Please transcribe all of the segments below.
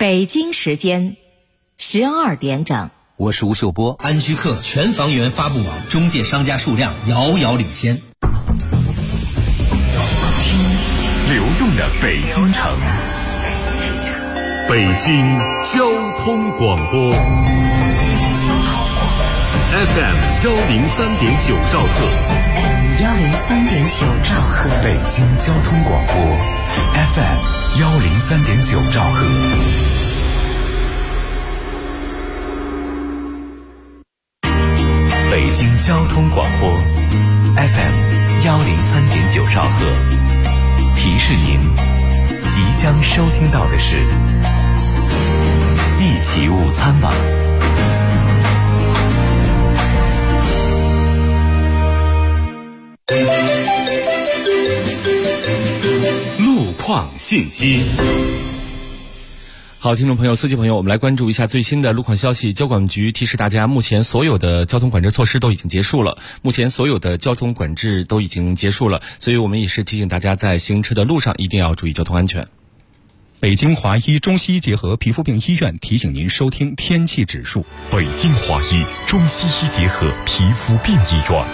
北京时间12点整。 我是吴秀波。 安居客全房源发布网中介商家数量遥遥领先。 听流动的北京城，北京交通广播 FM 103.9兆赫 103.9兆赫， 北京交通广播 FM 103.9兆赫。北京交通广播 FM 103.9兆赫，提示您即将收听到的是一起午餐网。路况信息。 好，听众朋友、司机朋友，我们来关注一下最新的路况消息。交管局提示大家，目前所有的交通管制措施都已经结束了，所以我们也是提醒大家，在行车的路上一定要注意交通安全。 北京华医中西医结合皮肤病医院提醒您收听天气指数。 北京华医中西医结合皮肤病医院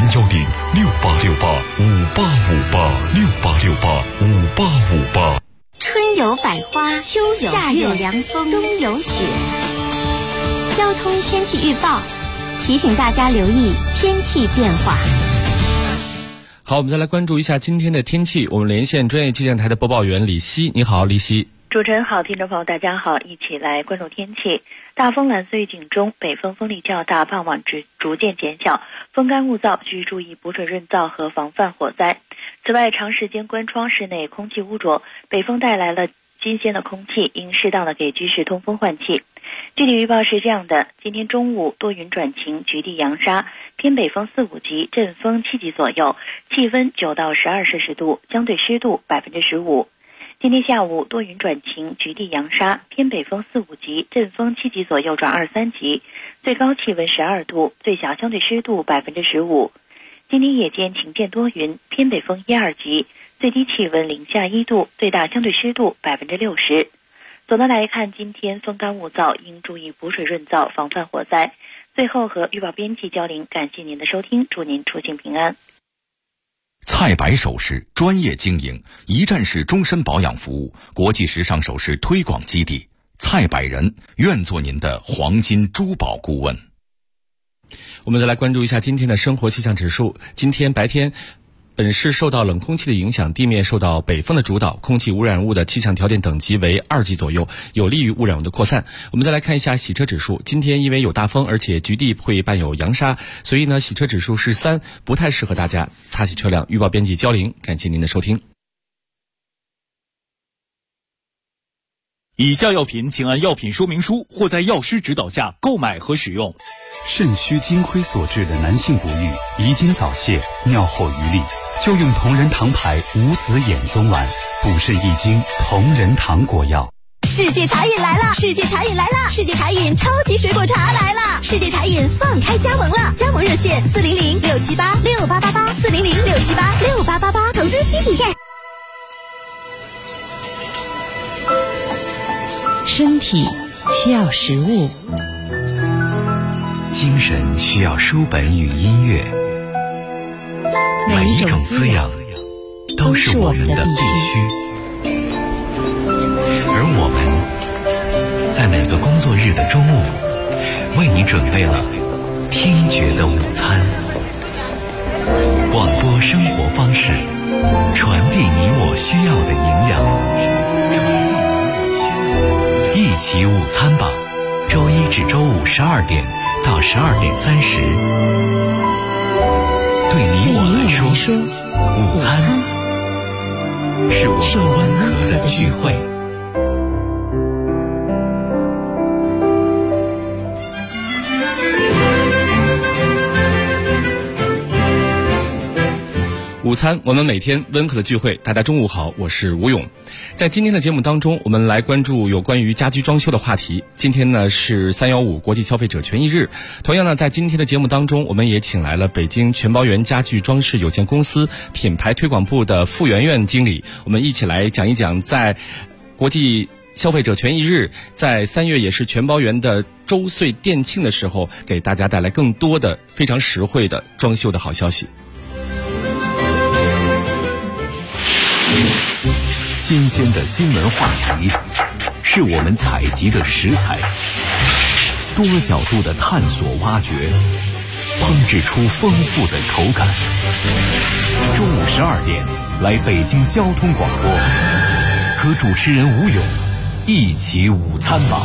，0106868586868685858。 春有百花，秋有夏有凉风，冬有雪。交通天气预报提醒大家留意天气变化。 好，我们再来关注一下今天的天气。我们连线专业气象台的播报员李希。你好，李希。 主持人好，听众朋友大家好，一起来关注天气。大风蓝色预警中，北风风力较大，傍晚逐渐减小，风干物燥，需注意补水润燥和防范火灾。此外，长时间关窗，室内空气污浊，北风带来了新鲜的空气，应适当的给居室通风换气。具体预报是这样的：今天中午多云转晴，局地扬沙，偏北风4、5级，阵风7级左右，气温9到12摄氏度，相对湿度15%。今天下午多云转晴，局地扬沙，偏北风4、5级，阵风7级左右转2、3级，最高气温12度，最小相对湿度15%。今天夜间晴间多云，偏北风1、2级，最低气温零下1度，最大相对湿度60%。总的来看，今天风干物燥，应注意补水润燥，防范火灾。最后和预报编辑交流，感谢您的收听，祝您出行平安。 蔡白首饰专业经营，一站式终身保养服务，国际时尚首饰推广基地。蔡百人愿做您的黄金珠宝顾问。 我们再来关注一下今天的生活气象指数。今天白天，本市受到冷空气的影响，地面受到北风的主导，空气污染物的气象条件等级为2级左右，有利于污染物的扩散。我们再来看一下洗车指数。今天因为有大风，而且局地会伴有扬沙，所以呢，洗车指数是3，不太适合大家擦洗车辆。预报编辑焦玲，感谢您的收听。 以下药品请按药品说明书或在药师指导下购买和使用。 肾虚金亏所致的男性不育、遗精早泄、尿后余力，就用同仁堂牌无子衍宗丸，补肾益精，同仁堂果药。 世界茶饮来了！世界茶饮来了！世界茶饮超级水果茶来了！世界茶饮放开加盟了，加盟热线400-678-6888，400-678-6888，投资需谨慎。 身体需要食物， 精神需要书本与音乐，每一种滋养都是我们的必须。而我们在每个工作日的中午，为你准备了听觉的午餐。广播生活方式，传递你我需要的营养。一起午餐吧，周一至周五12点到12点30。对你我来说，午餐是我们温和的聚会。 午餐，我们每天温和的聚会。大家中午好，我是吴勇。在今天的节目当中，我们来关注有关于家居装修的话题。今天呢是315国际消费者权益日，同样呢，在今天的节目当中，我们也请来了北京全包园家具装饰有限公司品牌推广部的傅媛媛经理，我们一起来讲一讲在国际消费者权益日，在3月也是全包园的周岁店庆的时候，给大家带来更多的非常实惠的装修的好消息。 新鲜的新闻话题是我们采集的食材，多角度的探索挖掘，烹制出丰富的口感。中午12点，来北京交通广播，和主持人吴勇一起午餐吧。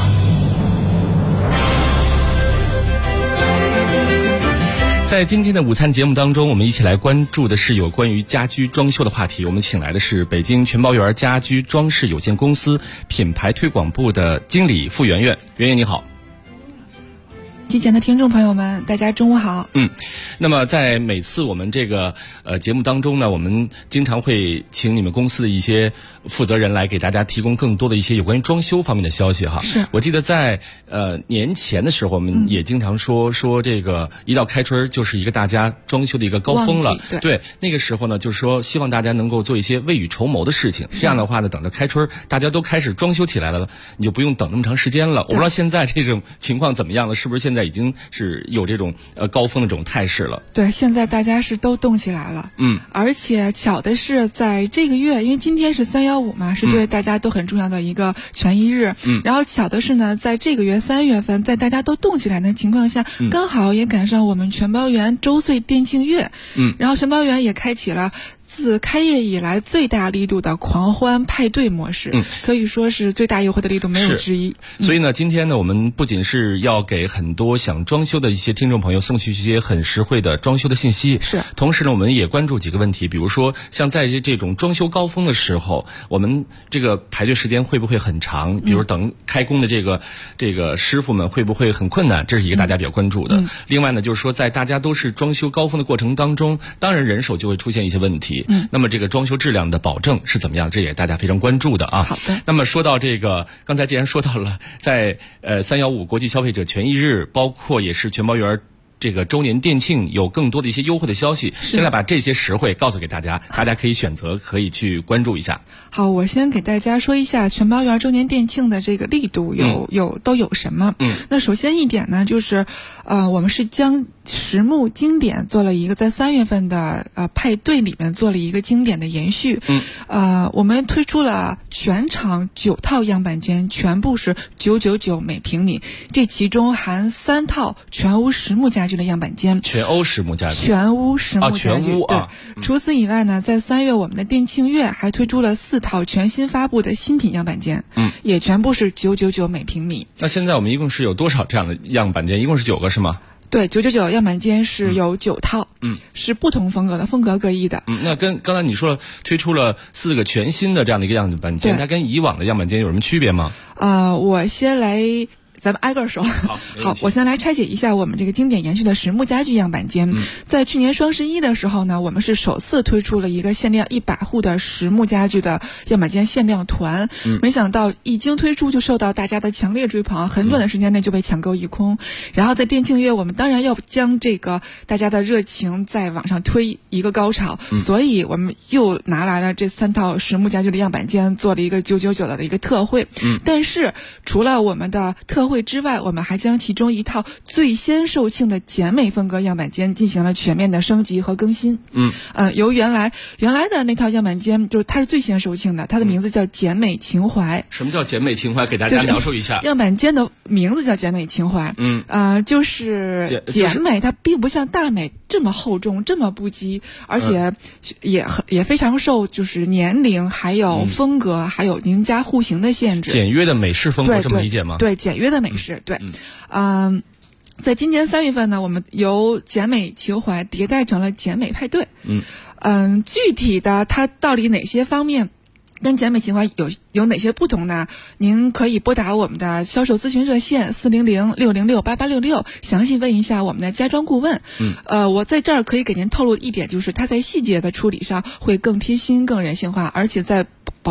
在今天的午餐节目当中，我们一起来关注的是有关于家居装修的话题。我们请来的是北京全包园家居装饰有限公司品牌推广部的经理付圆圆。圆圆你好。 机前的听众朋友们，大家中午好。 那么在每次我们这个节目当中呢，我们经常会请你们公司的一些负责人来给大家提供更多的一些有关于装修方面的消息哈。 是我记得在年前的时候，我们也经常说这个一到开春就是一个大家装修的一个高峰了。对，那个时候呢，就是说希望大家能够做一些未雨绸缪的事情。这样的话呢，等着开春大家都开始装修起来了，你就不用等那么长时间了。我不知道现在这种情况怎么样了，是不是现在已经是有这种高峰的这种态势了？ 对，现在大家是都动起来了。而且巧的是，在这个月，因为今天是315嘛，是对大家都很重要的一个权益日。然后巧的是呢，在这个月3月份，在大家都动起来的情况下，刚好也赶上我们全包园周岁店庆月。然后全包园也开启了自开业以来最大力度的狂欢派对模式，可以说是最大优惠的力度没有之一。 所以呢，今天呢，我们不仅是要给很多想装修的一些听众朋友送去一些很实惠的装修的信息， 是。同时呢，我们也关注几个问题，比如说像在这种装修高峰的时候，我们这个排队时间会不会很长？比如等开工的这个师傅们会不会很困难？这是一个大家比较关注的。另外呢，就是说在大家都是装修高峰的过程当中，当然人手就会出现一些问题。那么这个装修质量的保证是怎么样？这也大家非常关注的啊。 好的。 那么说到这个，刚才既然说到了在315国际消费者权益日，包括也是全包园这个周年店庆有更多的一些优惠的消息，现在把这些实惠告诉给大家，大家可以选择，可以去关注一下。 好，我先给大家说一下全包园周年店庆的这个力度都有什么。那首先一点呢，就是我们是将实木经典做了一个在3月份的派对里面做了一个经典的延续。我们推出了全场9套样板间，全部是999每平米，这其中含3套全屋实木家具的样板间。 全屋实木家具。 全屋实木家具。 全屋啊。对。除此以外呢，在3月我们的店庆月还推出了4套全新发布的新品样板间。也全部是999每平米。 那现在我们一共是有多少这样的样板间？一共是9个是吗？ 对，999样板间是有9套，是不同风格的，风格各异的。 那跟刚才你说了推出了4个全新的这样的一个样板间，它跟以往的样板间有什么区别吗？ 我先来。咱们挨个说。好，我先来拆解一下我们这个经典延续的实木家具样板间。在去年双11的时候呢，我们是首次推出了一个限量100户的实木家具的样板间限量团。没想到一经推出就受到大家的强烈追捧，很短的时间内就被抢购一空。然后在店庆月，我们当然要将这个大家的热情在网上推一个高潮，所以我们又拿来了这3套实木家具的样板间，做了一个999的一个特惠。但是除了我们的特惠之外，我们还将其中一套最先售罄的简美风格样板间进行了全面的升级和更新。由原来的那套样板间，就是它是最先售罄的，它的名字叫简美情怀。 什么叫简美情怀？给大家描述一下。 样板间的名字叫简美情怀。就是简美，它并不像大美这么厚重，这么不羁，而且也非常受就是年龄还有风格还有您家户型的限制。 简约的美式风格，这么理解吗？ 对，简约的美式。对。在今年3月份呢，我们由简美情怀迭代成了简美派对。具体的它到底哪些方面跟简美情怀有哪些不同呢？您可以拨打我们的销售咨询热线400-606-8866，详细问一下我们的家装顾问。我在这儿可以给您透露一点，就是它在细节的处理上会更贴心、更人性化，而且在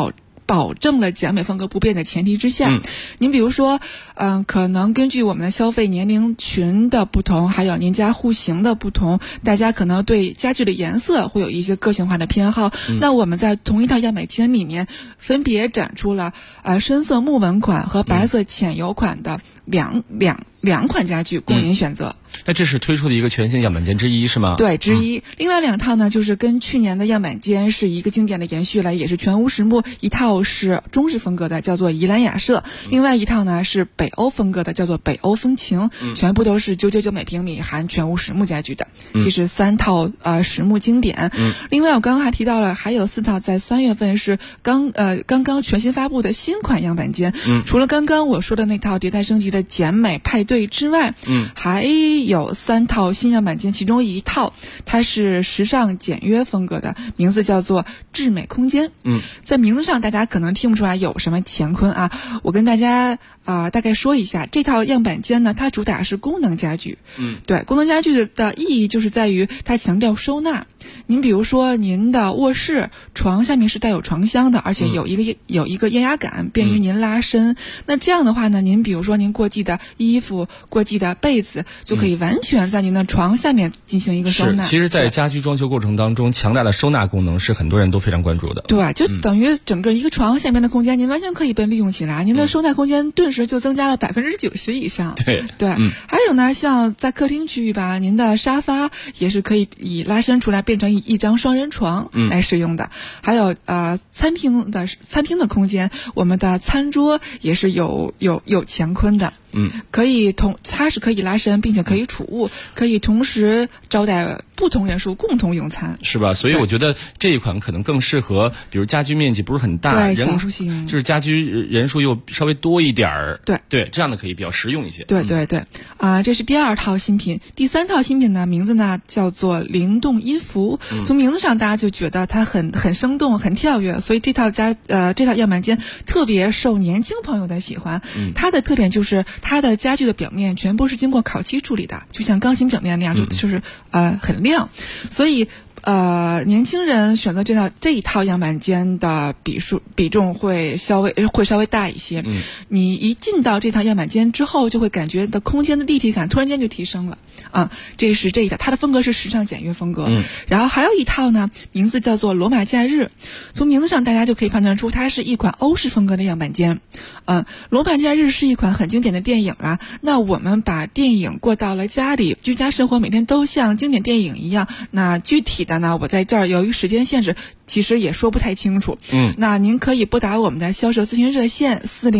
保证了简美风格不变的前提之下，您比如说，可能根据我们的消费年龄群的不同，还有您家户型的不同，大家可能对家具的颜色会有一些个性化的偏好。那我们在同一套样板间里面，分别展出了深色木纹款和白色浅油款的两款家具供您选择。 那这是推出的一个全新样板间之一是吗？ 对，之一。另外2套呢，就是跟去年的样板间是一个经典的延续了，也是全屋实木。一套是中式风格的，叫做宜兰雅舍；另外一套呢是北欧风格的，叫做北欧风情。全部都是999每平米，含全屋实木家具的。这是3套实木经典。另外我刚刚还提到了，还有4套在3月份是刚刚全新发布的新款样板间。除了刚刚我说的那套迭代升级的简美派对之外，还有3套新样板间，其中一套它是时尚简约风格的，名字叫做智美空间。在名字上大家可能听不出来有什么乾坤啊，我跟大家大概说一下，这套样板间呢，它主打是功能家具。对，功能家具的意义就是在于它强调收纳。您比如说您的卧室床下面是带有床箱的，而且有一个液压杆，便于您拉伸。那这样的话呢，您比如说您过季的衣服、过季的被子，就可以完全在您的床下面进行一个收纳。 其实在家居装修过程当中，强大的收纳功能是很多人都非常关注的。 对，就等于整个一个床下面的空间，您完全可以被利用起来，您的收纳空间顿时就增加了90%以上。对，还有呢，像在客厅区域吧，您的沙发也是可以拉伸出来变成一张双人床来使用的。还有餐厅的空间，我们的餐桌也是有乾坤的。它是可以拉伸，并且可以储物，可以同时招待不同人数共同用餐， 是吧？所以我觉得这一款可能更适合，比如家居面积不是很大， 对，小户型， 就是家居人数又稍微多一点儿， 对， 这样的可以比较实用一些。 对，这是第2套新品。第3套新品呢，名字呢叫做灵动音符。从名字上大家就觉得它很生动、很跳跃，所以这套样板间特别受年轻朋友的喜欢。它的特点就是它的家具的表面全部是经过烤漆处理的，就像钢琴表面那样，就是很亮，所以年轻人选择这一套样板间的比重会稍微大一些。你一进到这套样板间之后，就会感觉的空间的立体感突然间就提升了。这是这一套，它的风格是时尚简约风格。然后还有一套呢，名字叫做罗马假日。从名字上大家就可以判断出，它是一款欧式风格的样板间。罗马假日是一款很经典的电影啊。那我们把电影过到了家里，居家生活每天都像经典电影一样。那具体的呢，我在这儿由于时间限制，其实也说不太清楚。那您可以拨打我们的销售咨询热线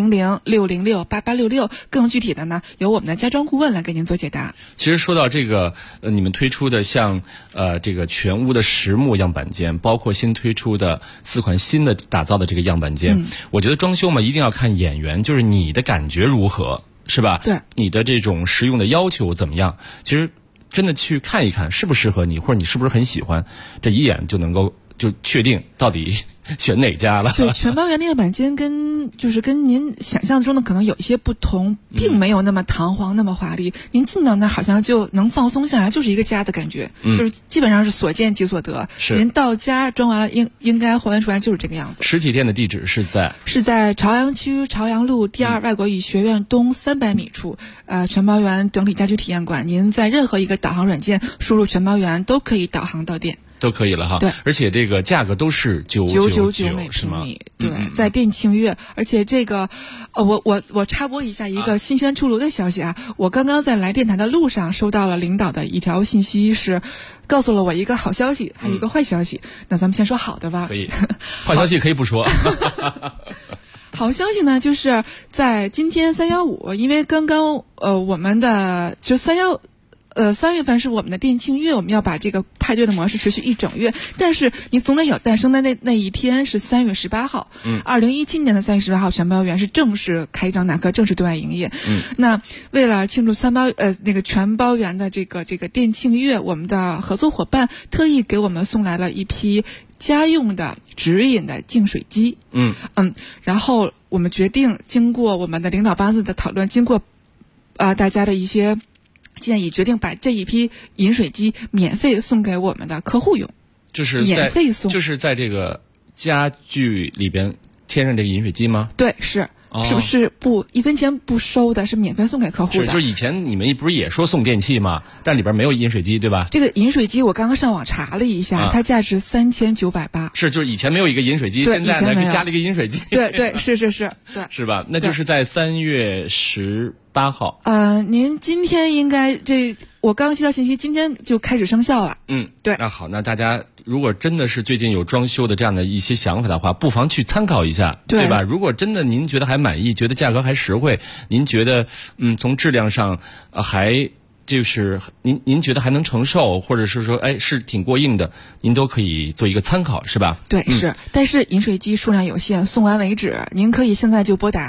400-606-8866，更具体的呢，由我们的家装顾问来给您做解答。 其实说到这个，你们推出的像这个全屋的实木样板间，包括新推出的4款新的打造的这个样板间，我觉得装修嘛，一定要看眼缘，就是你的感觉如何，是吧？ 对， 你的这种实用的要求怎么样？其实真的去看一看适不适合你，或者你是不是很喜欢，这一眼就能够就确定到底选哪家了。 对，全包圆的样板间跟您想象中的可能有一些不同，并没有那么堂皇那么华丽。您进到那儿好像就能放松下来，就是一个家的感觉。就是基本上是所见即所得。您到家装完了应该还原出来就是这个样子。 实体店的地址是在朝阳区朝阳路第2外国语学院东300米处，全包圆整体家居体验馆。您在任何一个导航软件输入全包圆都可以导航到店。 都可以了哈。 对， 而且这个价格都是999 每平米。对，在店庆悦。而且这个我插播一下一个新鲜出炉的消息啊，我刚刚在来电台的路上收到了领导的一条信息，是告诉了我一个好消息，还有一个坏消息。那咱们先说好的吧。 可以，坏消息可以不说。 好消息呢，就是在今天315，因为刚刚我们的就3月份是我们的店庆月，我们要把这个派对的模式持续1整月。但是你总得有诞生的那一天是3月18号。2017年的3月18号，全包圆是正式开张揽客，正式对外营业。那为了庆祝那个全包圆的这个店庆月，我们的合作伙伴特意给我们送来了一批家用的直饮的净水机。然后我们决定，经过我们的领导班子的讨论，经过大家的一些建议，决定把这一批饮水机免费送给我们的客户用， 就是免费送， 就是在这个家具里边签上这个饮水机吗？ 对，是。是不是不1分钱不收的，是免费送给客户的？ 就是以前你们不是也说送电器吗？但里边没有饮水机，对吧？ 这个饮水机我刚刚上网查了一下，它价值3980。 是，就是以前没有一个饮水机，现在呢加了一个饮水机。 对，是，对， 是吧？那就是在3月18号。 您今天应该我刚接到信息，今天就开始生效了。对。 那好，那大家如果真的是最近有装修的这样的一些想法的话，不妨去参考一下，对吧？如果真的您觉得还满意，觉得价格还实惠，您觉得从质量上还就是您觉得还能承受，或者是说是挺过硬的，您都可以做一个参考，是吧？ 对，是。但是饮水机数量有限，送完为止。您可以现在就拨打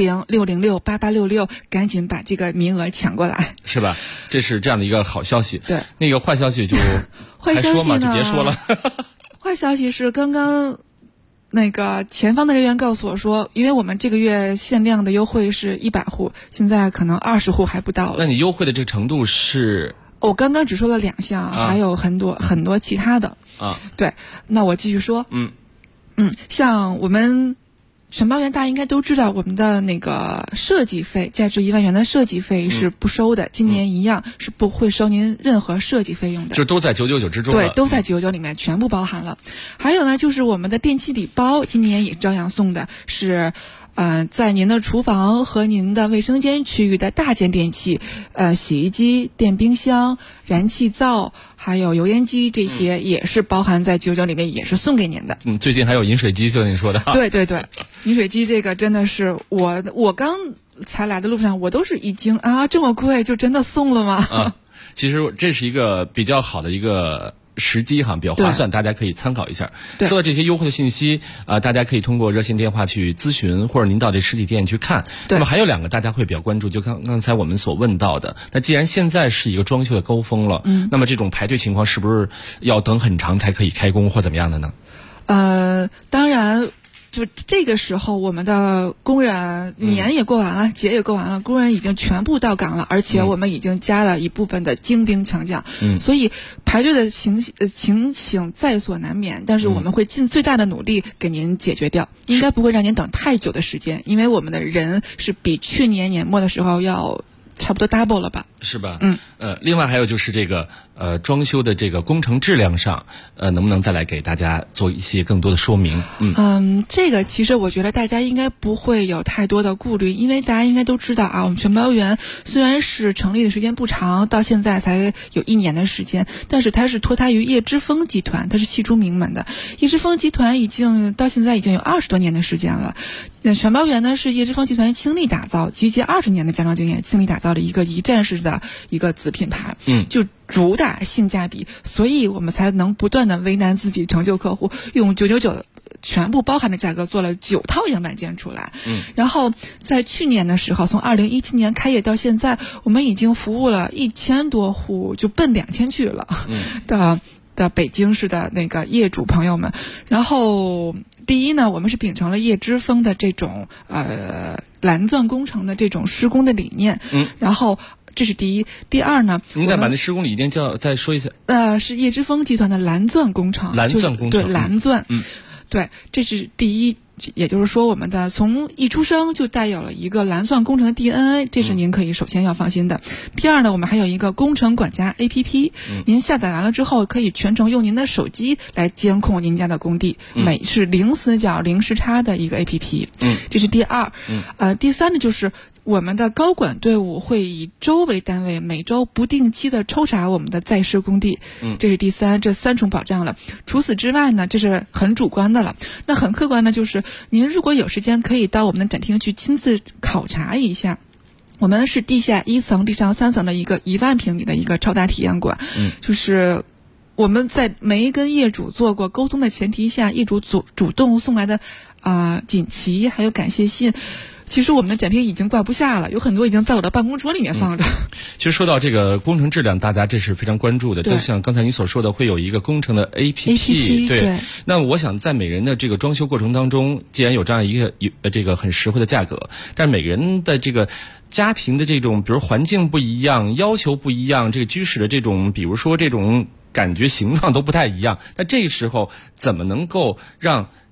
400-606-8866，赶紧把这个名额抢过来， 是吧？这是这样的一个好消息。 对， 那个坏消息就坏消息呢， 就别说了。 坏消息是刚刚那个前方的人员告诉我说，因为我们这个月限量的优惠是100户，现在可能20户还不到了。 那你优惠的这个程度是？ 我刚刚只说了2项，还有很多其他的。对，那我继续说。像我们全包园大家应该都知道，我们的那个设计费价值1万元的设计费是不收的，今年一样是不会收您任何设计费用的， 就都在999之中了。 对，都在999里面全部包含了。还有呢，就是我们的电器礼包，今年也照样送的是。在您的厨房和您的卫生间区域的大件电器，洗衣机、电冰箱、燃气灶，还有油烟机，这些也是包含在999里面，也是送给您的。 最近还有饮水机，就你说的。 对，饮水机这个真的是我刚才来的路上，我都是一惊啊，这么贵就真的送了吗？ 其实这是一个比较好的一个时机哈，比较划算，大家可以参考一下。说到这些优惠的信息大家可以通过热线电话去咨询，或者您到这实体店去看。那么还有2个大家会比较关注，就刚才我们所问到的。那既然现在是一个装修的高峰了，那么这种排队情况是不是要等很长才可以开工或怎么样的呢？ 当然。就这个时候，我们的工人年也过完了，节也过完了，工人已经全部到岗了，而且我们已经加了一部分的精兵强将，所以排队的情形在所难免，但是我们会尽最大的努力给您解决掉，应该不会让您等太久的时间，因为我们的人是比去年年末的时候要差不多 double 了吧？ 是吧？另外还有就是这个装修的这个工程质量上，能不能再来给大家做一些更多的说明？ 这个其实我觉得大家应该不会有太多的顾虑，因为大家应该都知道我们全包园虽然是成立的时间不长，到现在才有1年的时间，但是它是脱胎于叶之峰集团，它是系出名门的。叶之峰集团到现在已经有20多年的时间了。全包园呢是叶之峰集团倾力打造，集结20年的家装经验，倾力打造的一个一站式的一个子品牌。就主打性价比，所以我们才能不断的为难自己，成就客户，用999全部包含的价格做了9套样板间出来。然后在去年的时候，从2017年开业到现在，我们已经服务了1000多户，就奔2000去了的北京市的那个业主朋友们。然后第一呢，我们是秉承了叶之峰的这种蓝钻工程的这种施工的理念。然后这是第一。第二呢， 您再把那施工理念再说一下。 是叶之峰集团的蓝钻工程。 蓝钻工程， 对，蓝钻。对，这是第一。也就是说，我们的从一出生就带有了一个蓝钻工程的 DNA， 这是您可以首先要放心的。第二呢，我们还有一个工程管家 APP，您下载完了之后，可以全程用您的手机来监控您家的工地，是零死角、零时差的一个 APP。这是第二。第三呢，就是我们的高管队伍会以周为单位，每周不定期的抽查我们的在施工地。这是第三，这3重保障了。除此之外呢，这是很主观的了。那很客观的就是您如果有时间，可以到我们的展厅去亲自考察一下。我们是地下1层、地上3层的一个1万平米的一个超大体验馆。就是我们在没跟业主做过沟通的前提下，业主主动送来的锦旗还有感谢信，其实我们的展厅已经挂不下了，有很多已经在我的办公桌里面放着。 其实说到这个工程质量，大家这是非常关注的。就像刚才你所说的，会有一个工程的 APP。对。那我想在每人的这个装修过程当中，既然有这样一个这个很实惠的价格，但是每个人的这个家庭的这种，比如环境不一样，要求不一样，这个居室的这种，比如说这种感觉形状都不太一样。那这个时候怎么能够让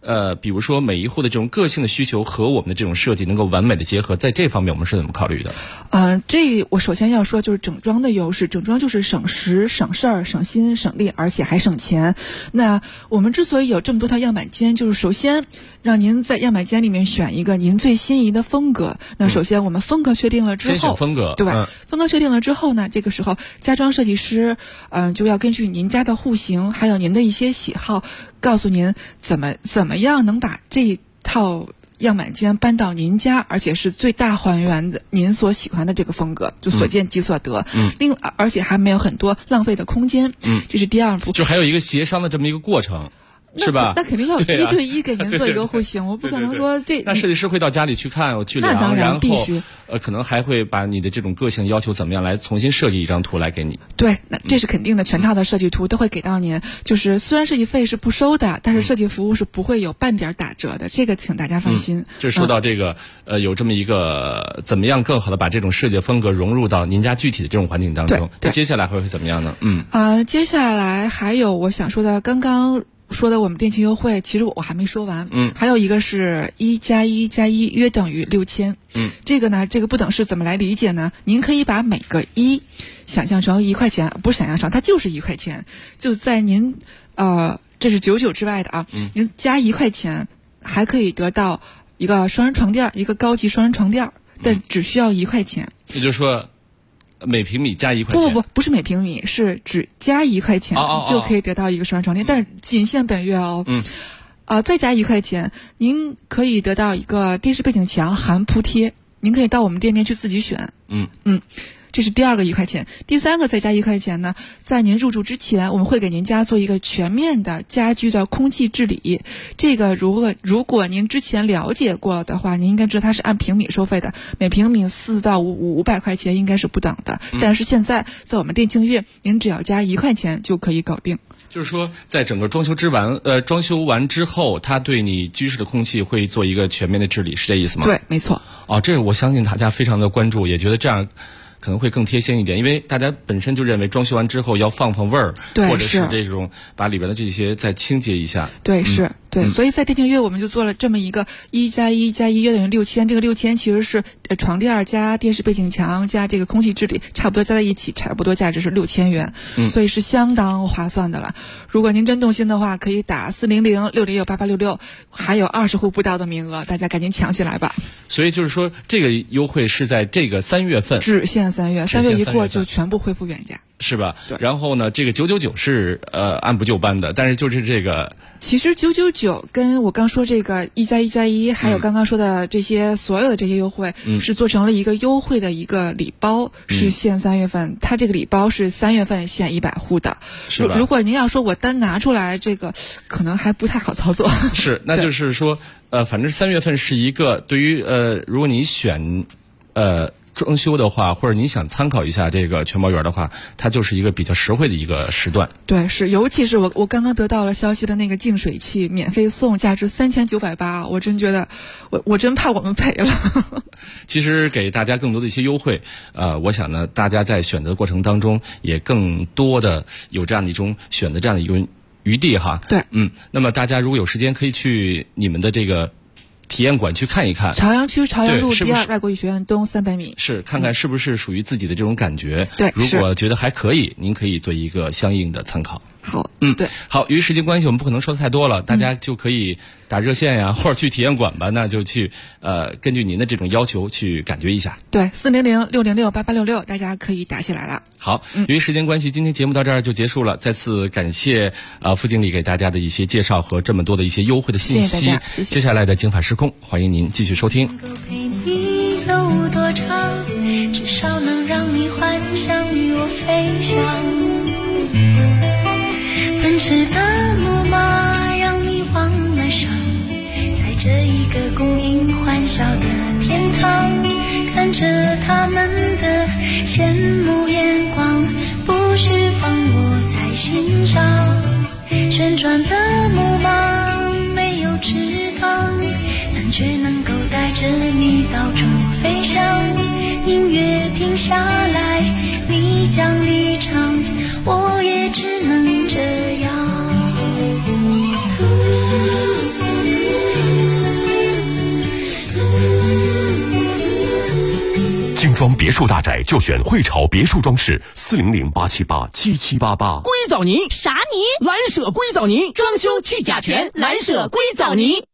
比如说每一户的这种个性的需求和我们的这种设计能够完美的结合，在这方面我们是怎么考虑的？ 这我首先要说就是整装的优势，整装就是省时、省事儿、省心、省力，而且还省钱。那我们之所以有这么多套样板间，就是首先让您在样板间里面选一个您最心仪的风格。那首先我们风格确定了之后， 先选风格， 对，风格确定了之后呢，这个时候家装设计师就要根据您家的户型还有您的一些喜好，告诉您怎么样能把这一套样板间搬到您家，而且是最大还原的您所喜欢的这个风格，就所见即所得。而且还没有很多浪费的空间。这是第二步， 就还有一个协商的这么一个过程。是吧？ 那肯定要一对一给您做一个户型，我不可能说这。 那设计师会到家里去看，我去量， 那当然必须。可能还会把你的这种个性要求怎么样来重新设计一张图来给你。 对，那这是肯定的，全套的设计图都会给到您。就是虽然设计费是不收的，但是设计服务是不会有半点打折的，这个请大家放心。 就说到这个，有这么一个怎么样更好的把这种设计风格融入到您家具体的这种环境当中。 对， 接下来会怎么样呢？ 接下来还有我想说的，刚刚说的我们店庆优惠，其实我还没说完。还有一个是1+1+1约等于6000。这个不等式怎么来理解呢？您可以把每个1想象成1块钱，不是想象成，它就是1块钱，就在您这是99之外的啊。您加1块钱，还可以得到一个双人床垫，一个高级双人床垫，但只需要1块钱。 也就是说，每平米加1块钱？ 不是每平米，是只加1块钱就可以得到一个双人床垫，但是仅限本月哦。再加1块钱，您可以得到一个电视背景墙含铺贴，您可以到我们店面去自己选。这是第二个1块钱。第三个再加1块钱呢，在您入住之前，我们会给您家做一个全面的家居的空气治理。这个如果您之前了解过的话，您应该知道它是按平米收费的，每平米400到500块钱应该是不等的。但是现在在我们店庆月，您只要加1块钱就可以搞定。 就是说，在整个装修完之后，它对你居室的空气会做一个全面的治理，是这意思吗？ 对，没错。 这个我相信大家非常的关注，也觉得这样可能会更贴心一点，因为大家本身就认为装修完之后要放味儿，或者是这种把里边的这些再清洁一下。 对，对，所以在店庆月我们就做了这么一个1+1+1约等于6000。这个6000其实是床垫加电视背景墙加这个空气治理，差不多加在一起，差不多价值是6000元，所以是相当划算的了。如果您真动心的话，可以打400-606-8866，还有20户不到的名额，大家赶紧抢起来吧。 所以就是说，这个优惠是在这个3月份， 只限3月，3月一过就全部恢复原价。 是吧？ 对。 然后呢，这个999是按部就班的，但是就是这个， 其实999跟我刚说这个1+1+1，还有刚刚说的这些所有的这些优惠，是做成了一个优惠的一个礼包，是限3月份。它这个礼包是3月份限100户的。 是吧？ 如果您要说我单拿出来，这个可能还不太好操作。 是，那就是说，反正3月份是一个对于如果你选装修的话，或者你想参考一下这个全包园的话，它就是一个比较实惠的一个时段。 对，是，尤其是我刚刚得到了消息的那个净水器免费送，价值3980，我真觉得我真怕我们赔了。 其实给大家更多的一些优惠，我想呢，大家在选择过程当中也更多的有这样的一种选择这样的一个余地哈。 对， 那么大家如果有时间可以去你们的这个体验馆去看一看， 朝阳区朝阳路第2外国语学院东300米， 是看看是不是属于自己的这种感觉。 对， 如果觉得还可以，您可以做一个相应的参考。 好，对， 好，由于时间关系，我们不可能说的太多了，大家就可以打热线呀，或者去体验馆吧，那就去根据您的这种要求去感觉一下。 对，400-606-8866，大家可以打起来了。 好，由于时间关系，今天节目到这儿就结束了。再次感谢副经理给大家的一些介绍和这么多的一些优惠的信息。 谢谢大家，谢谢。 接下来的《京法时空》，欢迎您继续收听。 有多长，至少能让你幻想与我飞翔。奔驰的木马让你忘了伤，在这一个供应欢笑的天堂，看着他们的羡慕眼光，不释放我才欣赏。旋转的木马没有翅膀，但却能够带着你到处飞翔。音乐停下来，你将离场，我也只能这样。 精装别墅大宅就选汇潮别墅装饰，400-878-7788。 硅藻泥啥泥？ 蓝舍硅藻泥，装修去甲醛，蓝舍硅藻泥。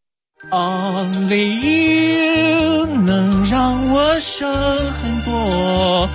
Only you 能让我省很多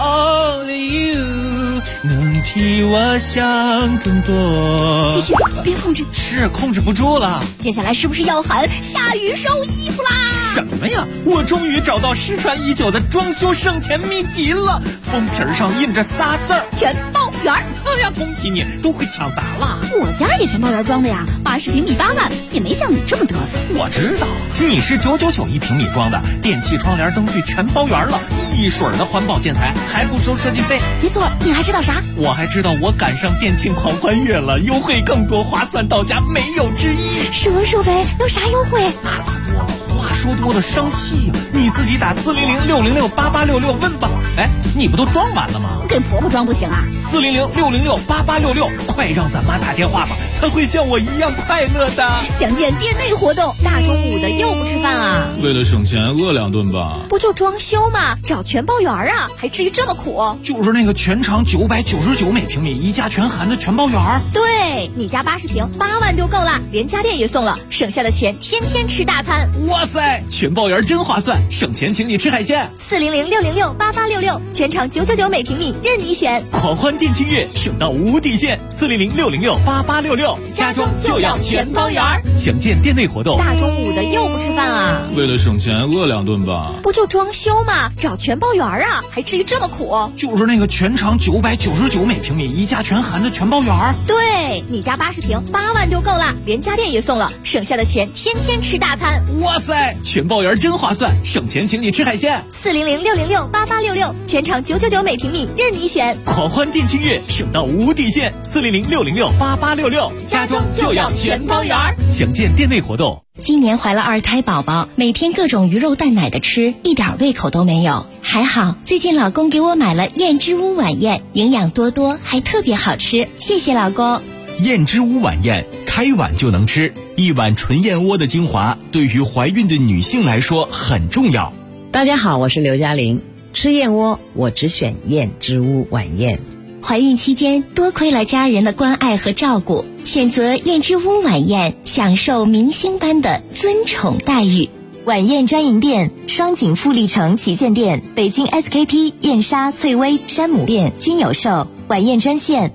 ，Only you 能替我想更多。 继续，别控制， 是控制不住了。 接下来是不是要喊下雨收衣服啦？ 什么呀？我终于找到失传已久的装修省钱秘籍了，封皮上印着仨字儿： 全包圆。 哎呀，恭喜你，都会抢答了。 我家也全包圆装的呀，80平米8万，也没像你这么嘚瑟。 我知道，你是999一平米装的，电器、窗帘、灯具全包圆了，一水儿的环保建材，还不收设计费。 没错，你还知道啥？ 我还知道我赶上店庆狂欢月了，优惠更多，划算到家，没有之一。 说说呗，有啥优惠？ 那可多了，话说多了生气呀！你自己打400-606-8866问吧。哎，你不都装完了吗？ 跟婆婆装不行啊 ！400-606-8866，快让咱妈打电话吧，她会像我一样快乐的。 详见店内活动，大中午的又不吃饭啊？ 为了省钱，饿2顿吧。 不就装修吗？找全包圆啊，还至于这么苦？ 就是那个全长999每平米，一家全含的全包圆。 对，你家80平8万就够了，连家电也送了，省下的钱天天吃大餐。 哇塞，全包圆真划算，省钱请你吃海鲜。 400-606-8866，全长999每平米，任你选。 狂欢店庆月，省到无底线。400-606-8866，家装就要全包圆。详见店内活动。 大中午的又不吃饭啊？ 为了省钱，饿2顿吧。 不就装修吗？找全包圆啊，还至于这么苦？ 就是那个全长999每平米，一家全含的全包圆。 对，你家80平8万就够了，连家电也送了，省下的钱天天吃大餐。 哇塞，全包圆真划算，省钱请你吃海鲜。 400-606-8866，全长999每平米，任你选。 狂欢店庆月，省到无底线。400-606-8866，家装就要全包圆。详见店内活动。 今年怀了2胎宝宝，每天各种鱼肉蛋奶的吃，一点胃口都没有。还好最近老公给我买了燕之屋晚宴，营养多多，还特别好吃，谢谢老公。 燕之屋晚宴，开碗就能吃，一碗纯燕窝的精华，对于怀孕的女性来说很重要。 大家好，我是刘嘉玲，吃燕窝我只选燕之屋晚宴。 怀孕期间多亏了家人的关爱和照顾，选择燕之屋晚宴，享受明星般的尊宠待遇。 晚宴专营店：双井富力城旗舰店、北京 SKP、燕莎、翠微、山姆店均有售。晚宴专线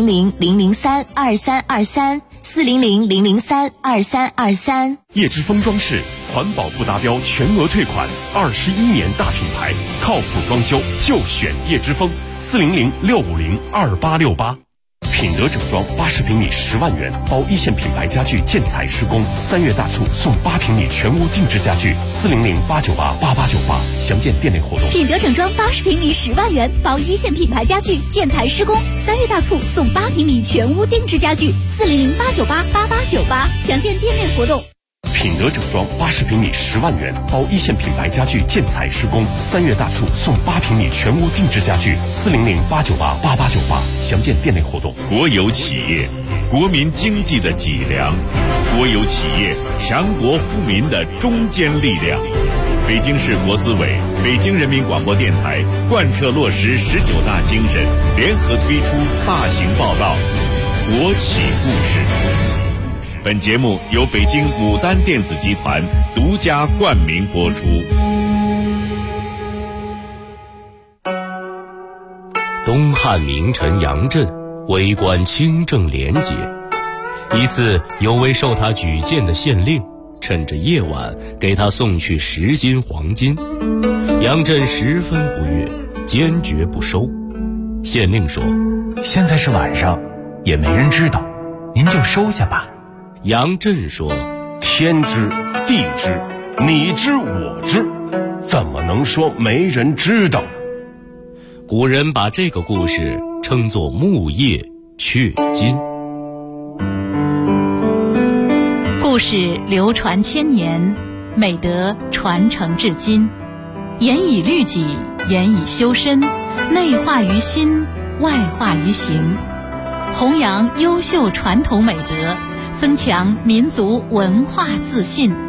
400-003-2323。400-003-2323。 叶之峰装饰，环保不达标全额退款，21年大品牌，靠谱装修就选叶之峰。400-650-2868。品德整装80平米10万元，包一线品牌家具建材施工，3月大促送8平米全屋定制家具，400-898-8898。详见店内活动。 品德整装80平米10万元，包一线品牌家具建材施工，3月大促送8平米全屋定制家具，400-898-8898。详见店内活动。 品德整装80平米10万元，包一线品牌家具建材施工，3月大促送8平米全屋定制家具，400-898-8898。详见店内活动。 国有企业，国民经济的脊梁；国有企业，强国富民的中坚力量。北京市国资委、北京人民广播电台贯彻落实19大精神，联合推出大型报道《国企故事》。本节目由北京牡丹电子集团独家冠名播出。 东汉名臣杨震为官清正廉洁，一次有位受他举荐的县令趁着夜晚给他送去10斤黄金，杨震十分不悦，坚决不收。县令说： 现在是晚上，也没人知道，您就收下吧。 杨震说： 天知地知，你知我知，怎么能说没人知道？ 古人把这个故事称作木叶雀金。 故事流传千年，美德传承至今，严以律己，严以修身，内化于心，外化于行，弘扬优秀传统美德，增强民族文化自信。